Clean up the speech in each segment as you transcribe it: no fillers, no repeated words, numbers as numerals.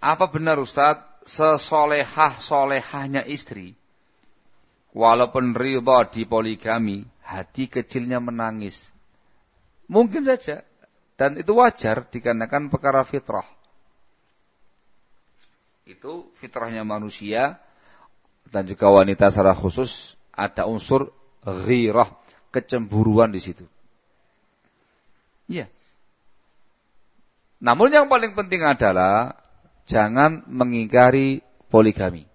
Apa benar Ustaz, sesolehah-solehahnya istri, walaupun ridha di poligami, hati kecilnya menangis? Mungkin saja. Dan itu wajar dikarenakan perkara fitrah. Itu fitrahnya manusia. Dan juga wanita secara khusus ada unsur ghirah, kecemburuan di situ. Iya. Namun yang paling penting adalah jangan mengingkari poligami.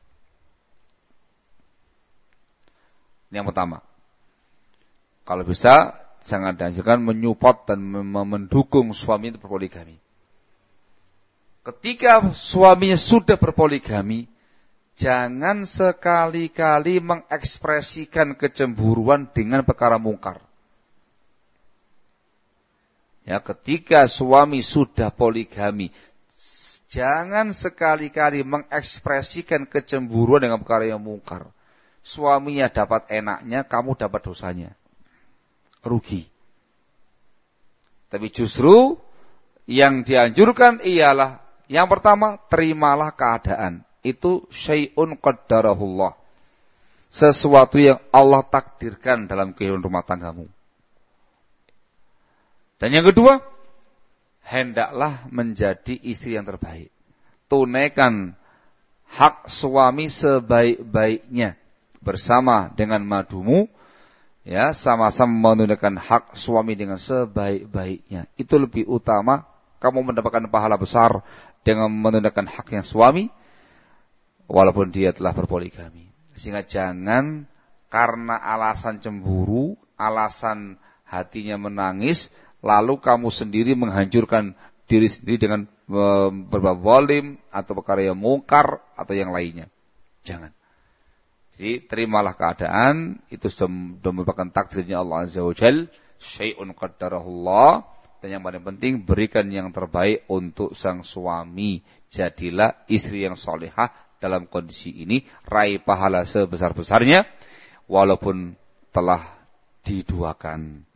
Yang pertama, kalau bisa jangan dianjurkan menyupport dan mendukung suami itu berpoligami. Ketika suaminya sudah berpoligami, jangan sekali-kali mengekspresikan kecemburuan dengan perkara mungkar. Ya, ketika suami sudah poligami, jangan sekali-kali mengekspresikan kecemburuan dengan perkara yang mungkar. Suaminya dapat enaknya, kamu dapat dosanya. Rugi. Tapi justru yang dianjurkan ialah yang pertama, terimalah keadaan. Itu syai'un qaddarahullah. Sesuatu yang Allah takdirkan dalam kehidupan rumah tanggamu. Dan yang kedua, hendaklah menjadi istri yang terbaik. Tunaikan hak suami sebaik-baiknya bersama dengan madumu, ya, sama-sama menunaikan hak suami dengan sebaik-baiknya. Itu lebih utama, kamu mendapatkan pahala besar dengan menunaikan haknya suami, walaupun dia telah berpoligami. Sehingga jangan karena alasan cemburu, alasan hatinya menangis, lalu kamu sendiri menghancurkan diri sendiri dengan berbuat zalim atau perkara yang mungkar atau yang lainnya. Jangan. Jadi terimalah keadaan, itu sudah merupakan takdirnya Allah Azza wa Jalla, syai'un qaddarahullah, dan yang paling penting berikan yang terbaik untuk sang suami. Jadilah istri yang solehah dalam kondisi ini, raih pahala sebesar-besarnya walaupun telah diduakan.